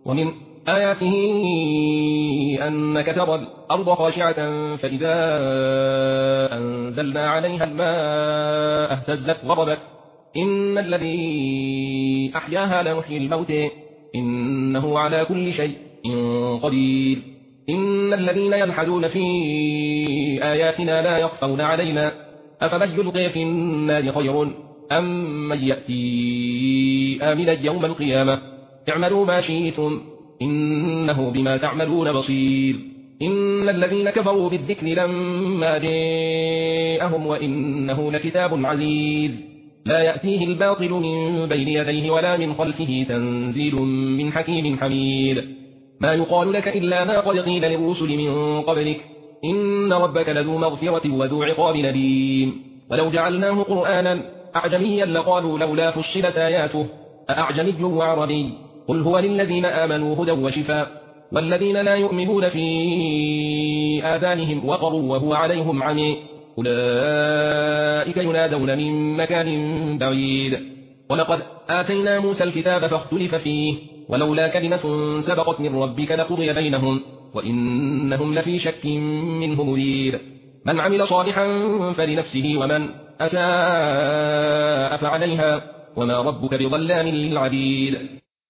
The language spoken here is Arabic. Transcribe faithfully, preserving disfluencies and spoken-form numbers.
ومن آياته أنك ترى الأرض خاشعة فإذا أنزلنا عليها الماء اهتزت وربت إن الذي أحياها لمحيي الموت إنه على كل شيء قدير إن الذين يلحدون في آياتنا لا يخفون علينا أفمن يلقي في النار خير أم من يأتي آمنا يوم القيامة اعملوا ما شئتم إنه بما تعملون بصير إن الذين كفروا بالذكر لما جاءهم وإنه لكتاب عزيز لا يأتيه الباطل من بين يديه ولا من خلفه تنزيل من حكيم حميد ما يقال لك إلا ما قد قيل للرسل من قبلك إن ربك لذو مغفرة وذو عقاب أليم ولو جعلناه قرآنا أعجميا لقالوا لولا فصلت آياته أأعجمي وعربي قل هو للذين آمنوا هدى وشفاء والذين لا يؤمنون في آذانهم وقر وهو عليهم عمي أولئك ينادون من مكان بعيد ولقد آتينا موسى الكتاب فاختلف فيه ولولا كلمة سبقت من ربك لقضي بينهم وإنهم لفي شك منه مريب من عمل صالحا فلنفسه ومن أساء فعليها وما ربك بظلام للعبيد